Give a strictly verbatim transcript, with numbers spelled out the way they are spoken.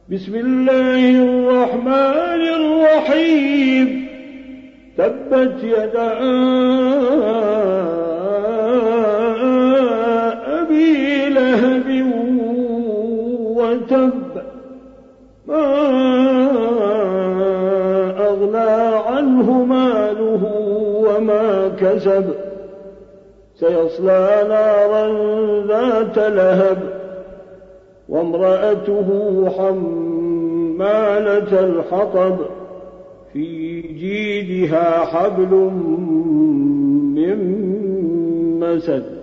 بسم الله الرحمن الرحيم تبت يدا أبي لهب وتب ما أغنى عنه ماله وما كسب سيصلى نارا ذات لهب وامرأته حمالة الحطب في جيدها حبل من مسد